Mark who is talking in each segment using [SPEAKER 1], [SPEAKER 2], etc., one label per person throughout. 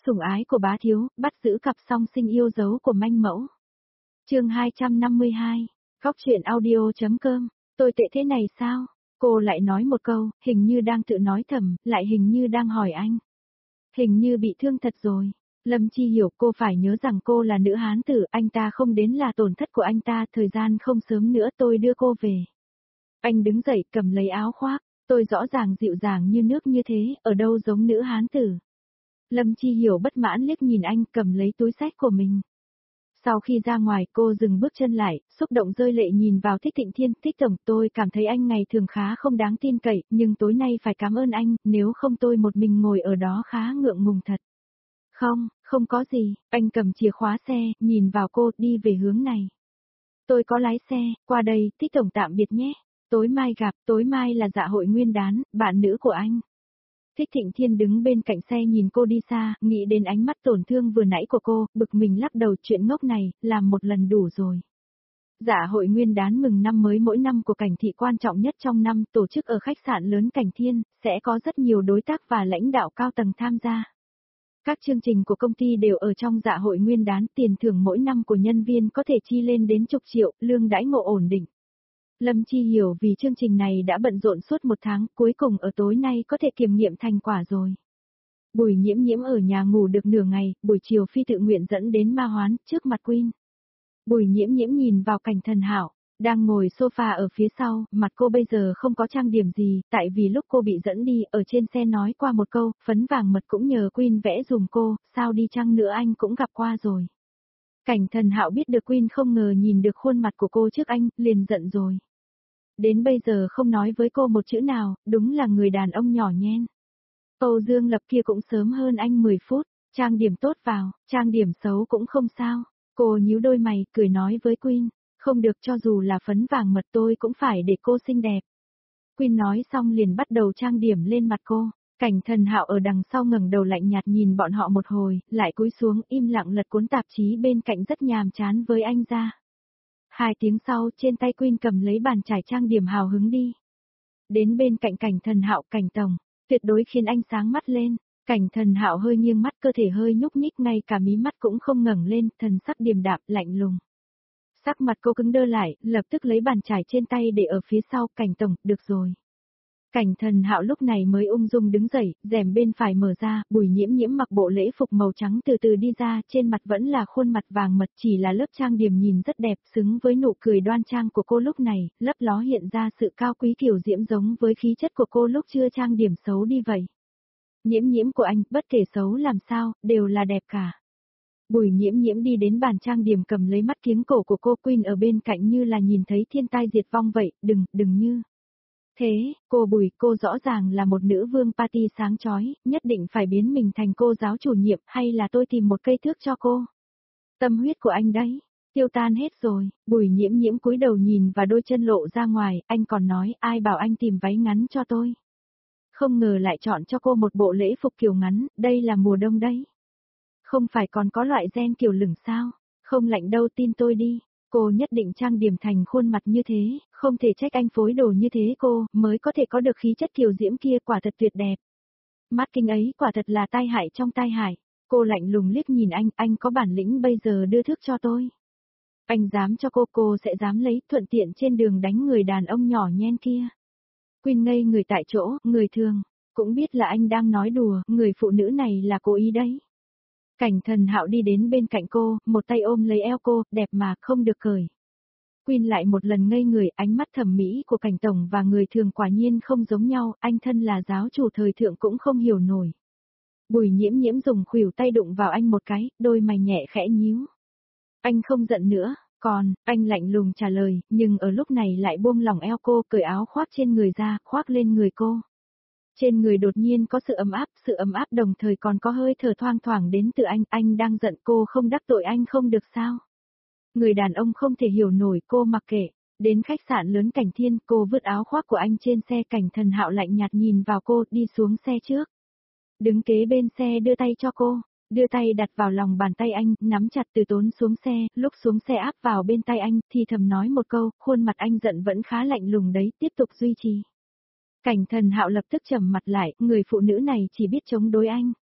[SPEAKER 1] Sủng ái của bá thiếu, bắt giữ cặp song sinh yêu dấu của manh mẫu. Chương 252, Góc truyện audio.com, tôi tệ thế này sao? Cô lại nói một câu, hình như đang tự nói thầm, lại hình như đang hỏi anh. Hình như bị thương thật rồi. Lâm Chi hiểu cô phải nhớ rằng cô là nữ hán tử, anh ta không đến là tổn thất của anh ta, thời gian không sớm nữa tôi đưa cô về. Anh đứng dậy cầm lấy áo khoác, tôi rõ ràng dịu dàng như nước như thế, ở đâu giống nữ hán tử. Lâm Chi hiểu bất mãn liếc nhìn anh cầm lấy túi xách của mình. Sau khi ra ngoài cô dừng bước chân lại, xúc động rơi lệ nhìn vào Thích Thịnh Thiên. Thích tổng, tôi cảm thấy anh ngày thường khá không đáng tin cậy, nhưng tối nay phải cảm ơn anh, nếu không tôi một mình ngồi ở đó khá ngượng ngùng thật. Không, không có gì, anh cầm chìa khóa xe, nhìn vào cô, đi về hướng này. Tôi có lái xe, qua đây, Thích tổng tạm biệt nhé. Tối mai gặp, tối mai là dạ hội nguyên đán, bạn nữ của anh. Thích Thịnh Thiên đứng bên cạnh xe nhìn cô đi xa, nghĩ đến ánh mắt tổn thương vừa nãy của cô, bực mình lắc đầu, chuyện ngốc này, làm một lần đủ rồi. Dạ hội nguyên đán mừng năm mới mỗi năm của Cảnh Thị quan trọng nhất trong năm, tổ chức ở khách sạn lớn Cảnh Thiên, sẽ có rất nhiều đối tác và lãnh đạo cao tầng tham gia. Các chương trình của công ty đều ở trong dạ hội nguyên đán, tiền thưởng mỗi năm của nhân viên có thể chi lên đến chục triệu, lương đãi ngộ ổn định. Lâm Chi hiểu vì chương trình này đã bận rộn suốt một tháng, cuối cùng ở tối nay có thể kiểm nghiệm thành quả rồi. Bùi Nhiễm Nhiễm ở nhà ngủ được nửa ngày, buổi chiều phi tự nguyện dẫn đến Ma Hoán, trước mặt Queen. Bùi Nhiễm Nhiễm nhìn vào Cảnh Thần Hạo, đang ngồi sofa ở phía sau, mặt cô bây giờ không có trang điểm gì, tại vì lúc cô bị dẫn đi, ở trên xe nói qua một câu, phấn vàng mật cũng nhờ Queen vẽ dùm cô, sao đi chăng nữa anh cũng gặp qua rồi. Cảnh Thần Hạo biết được Queen không ngờ nhìn được khuôn mặt của cô trước anh, liền giận rồi. Đến bây giờ không nói với cô một chữ nào, đúng là người đàn ông nhỏ nhen. Âu Dương Lập kia cũng sớm hơn anh 10 phút, trang điểm tốt vào, trang điểm xấu cũng không sao. Cô nhíu đôi mày, cười nói với Queen, không được, cho dù là phấn vàng mật tôi cũng phải để cô xinh đẹp. Queen nói xong liền bắt đầu trang điểm lên mặt cô. Cảnh Thần Hạo ở đằng sau ngẩng đầu lạnh nhạt nhìn bọn họ một hồi, lại cúi xuống im lặng lật cuốn tạp chí bên cạnh rất nhàm chán với anh ra. 2 tiếng sau, trên tay Queen cầm lấy bàn chải trang điểm hào hứng đi. Đến bên cạnh Cảnh Thần Hạo, Cảnh tổng, tuyệt đối khiến anh sáng mắt lên. Cảnh Thần Hạo hơi nghiêng mắt, cơ thể hơi nhúc nhích, ngay cả mí mắt cũng không ngẩng lên, thần sắc điềm đạm, lạnh lùng. Sắc mặt cô cứng đơ lại, lập tức lấy bàn chải trên tay để ở phía sau, Cảnh tổng, được rồi. Cảnh Thần Hạo lúc này mới ung dung đứng dậy, rèm bên phải mở ra, Bùi Nhiễm Nhiễm mặc bộ lễ phục màu trắng từ từ đi ra, trên mặt vẫn là khuôn mặt vàng mật, chỉ là lớp trang điểm nhìn rất đẹp, xứng với nụ cười đoan trang của cô lúc này, lấp ló hiện ra sự cao quý kiều diễm giống với khí chất của cô lúc chưa trang điểm xấu đi vậy. Nhiễm Nhiễm của anh, bất kể xấu làm sao, đều là đẹp cả. Bùi Nhiễm Nhiễm đi đến bàn trang điểm cầm lấy mắt kiếng cổ của cô, Queen ở bên cạnh như là nhìn thấy thiên tai diệt vong vậy, đừng như. Thế, cô Bùi, cô rõ ràng là một nữ vương party sáng chói, nhất định phải biến mình thành cô giáo chủ nhiệm, hay là tôi tìm một cây thước cho cô? Tâm huyết của anh đấy, tiêu tan hết rồi. Bùi Nhiễm Nhiễm cúi đầu nhìn và đôi chân lộ ra ngoài, anh còn nói, ai bảo anh tìm váy ngắn cho tôi. Không ngờ lại chọn cho cô một bộ lễ phục kiểu ngắn, đây là mùa đông đấy. Không phải còn có loại gen kiểu lửng sao, không lạnh đâu, tin tôi đi. Cô nhất định trang điểm thành khuôn mặt như thế, không thể trách anh phối đồ như thế, cô mới có thể có được khí chất kiều diễm kia, quả thật tuyệt đẹp. Mắt kinh ấy quả thật là tai hại trong tai hại. Cô lạnh lùng liếc nhìn anh có bản lĩnh bây giờ đưa thước cho tôi. Anh dám cho cô sẽ dám lấy, thuận tiện trên đường đánh người đàn ông nhỏ nhen kia. Queen ngây người tại chỗ, người thường, cũng biết là anh đang nói đùa, người phụ nữ này là cố ý đấy. Cảnh Thần Hạo đi đến bên cạnh cô, một tay ôm lấy eo cô, đẹp mà, không được cởi. Queen lại một lần ngây người, ánh mắt thẩm mỹ của Cảnh tổng và người thường quả nhiên không giống nhau, anh thân là giáo chủ thời thượng cũng không hiểu nổi. Bùi Nhiễm Nhiễm dùng khuỷu tay đụng vào anh một cái, đôi mày nhẹ khẽ nhíu. Anh không giận nữa, còn, anh lạnh lùng trả lời, nhưng ở lúc này lại buông lỏng eo cô, cởi áo khoác trên người ra, khoác lên người cô. Trên người đột nhiên có sự ấm áp đồng thời còn có hơi thở thoang thoảng đến từ anh đang giận cô không đắc tội anh không được sao. Người đàn ông không thể hiểu nổi, cô mặc kệ. Đến khách sạn lớn Cảnh Thiên, cô vứt áo khoác của anh trên xe, Cảnh Thần Hạo lạnh nhạt nhìn vào cô, đi xuống xe trước. Đứng kế bên xe đưa tay cho cô, đưa tay đặt vào lòng bàn tay anh, nắm chặt từ tốn xuống xe, lúc xuống xe áp vào bên tay anh, thì thầm nói một câu, khuôn mặt anh giận vẫn khá lạnh lùng đấy, tiếp tục duy trì. Cảnh Thần Hạo lập tức trầm mặt lại, người phụ nữ này chỉ biết chống đối anh.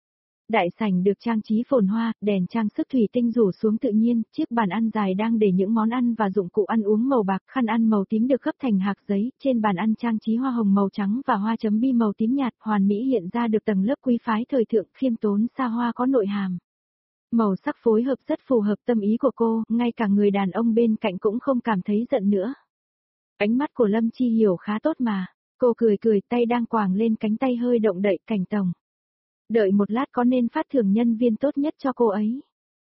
[SPEAKER 1] Đại sảnh được trang trí phồn hoa, đèn trang sức thủy tinh rủ xuống tự nhiên, chiếc bàn ăn dài đang để những món ăn và dụng cụ ăn uống màu bạc, khăn ăn màu tím được gấp thành hạc giấy, trên bàn ăn trang trí hoa hồng màu trắng và hoa chấm bi màu tím nhạt, hoàn mỹ hiện ra được tầng lớp quý phái thời thượng, khiêm tốn xa hoa có nội hàm. Màu sắc phối hợp rất phù hợp tâm ý của cô, ngay cả người đàn ông bên cạnh cũng không cảm thấy giận nữa. Ánh mắt của Lâm Chi Hiểu khá tốt mà, cô cười cười, tay đang quàng lên cánh tay hơi động đậy. Cảnh tổng, đợi một lát có nên phát thưởng nhân viên tốt nhất cho cô ấy.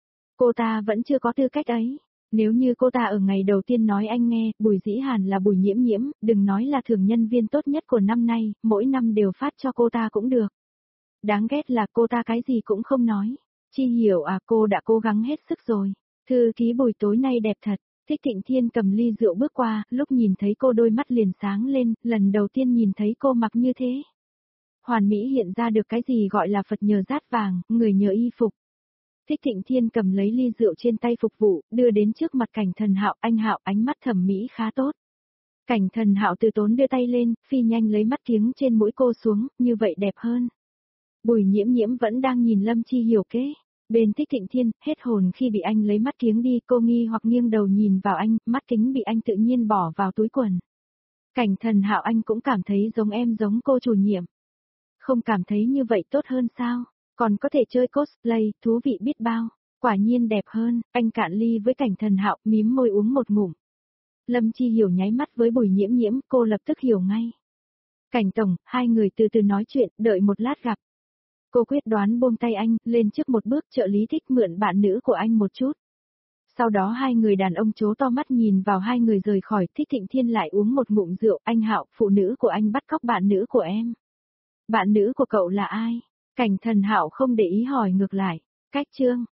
[SPEAKER 1] Cô ta vẫn chưa có tư cách ấy. Nếu như cô ta ở ngày đầu tiên nói anh nghe, Bùi Dĩ Hàn là Bùi Nhiễm Nhiễm, đừng nói là thưởng nhân viên tốt nhất của năm nay, mỗi năm đều phát cho cô ta cũng được. Đáng ghét là cô ta cái gì cũng không nói. Chi Hiểu à, cô đã cố gắng hết sức rồi. Thư ký Bùi tối nay đẹp thật. Thích Thịnh Thiên cầm ly rượu bước qua, lúc nhìn thấy cô đôi mắt liền sáng lên, lần đầu tiên nhìn thấy cô mặc như thế. Hoàn mỹ hiện ra được cái gì gọi là Phật nhờ dát vàng, người nhờ y phục. Thích Thịnh Thiên cầm lấy ly rượu trên tay phục vụ, đưa đến trước mặt Cảnh Thần Hạo. Anh Hạo, ánh mắt thẩm mỹ khá tốt. Cảnh Thần Hạo từ tốn đưa tay lên, phi nhanh lấy mắt kiếng trên mũi cô xuống, như vậy đẹp hơn. Bùi Nhiễm Nhiễm vẫn đang nhìn Lâm Chi Hiểu kế. Bên Thích Thịnh Thiên, hết hồn khi bị anh lấy mắt kiếng đi, cô nghi hoặc nghiêng đầu nhìn vào anh, mắt kính bị anh tự nhiên bỏ vào túi quần. Cảnh Thần Hạo, anh cũng cảm thấy giống em giống cô chủ nhiệm. Không cảm thấy như vậy tốt hơn sao? Còn có thể chơi cosplay, thú vị biết bao. Quả nhiên đẹp hơn, anh cạn ly với Cảnh Thần Hạo, mím môi uống một ngụm. Lâm Chi Hiểu nháy mắt với Bùi Nhiễm Nhiễm, cô lập tức hiểu ngay. Cảnh tổng, hai người từ từ nói chuyện, đợi một lát gặp. Cô quyết đoán buông tay anh, lên trước một bước. Trợ lý thích mượn bạn nữ của anh một chút. Sau đó hai người đàn ông trố to mắt nhìn vào hai người rời khỏi. Thích Thịnh Thiên lại uống một ngụm rượu. Anh Hạo, phụ nữ của anh bắt cóc bạn nữ của em. Bạn nữ của cậu là ai? Cảnh Thần Hạo không để ý hỏi ngược lại. Cách Trương,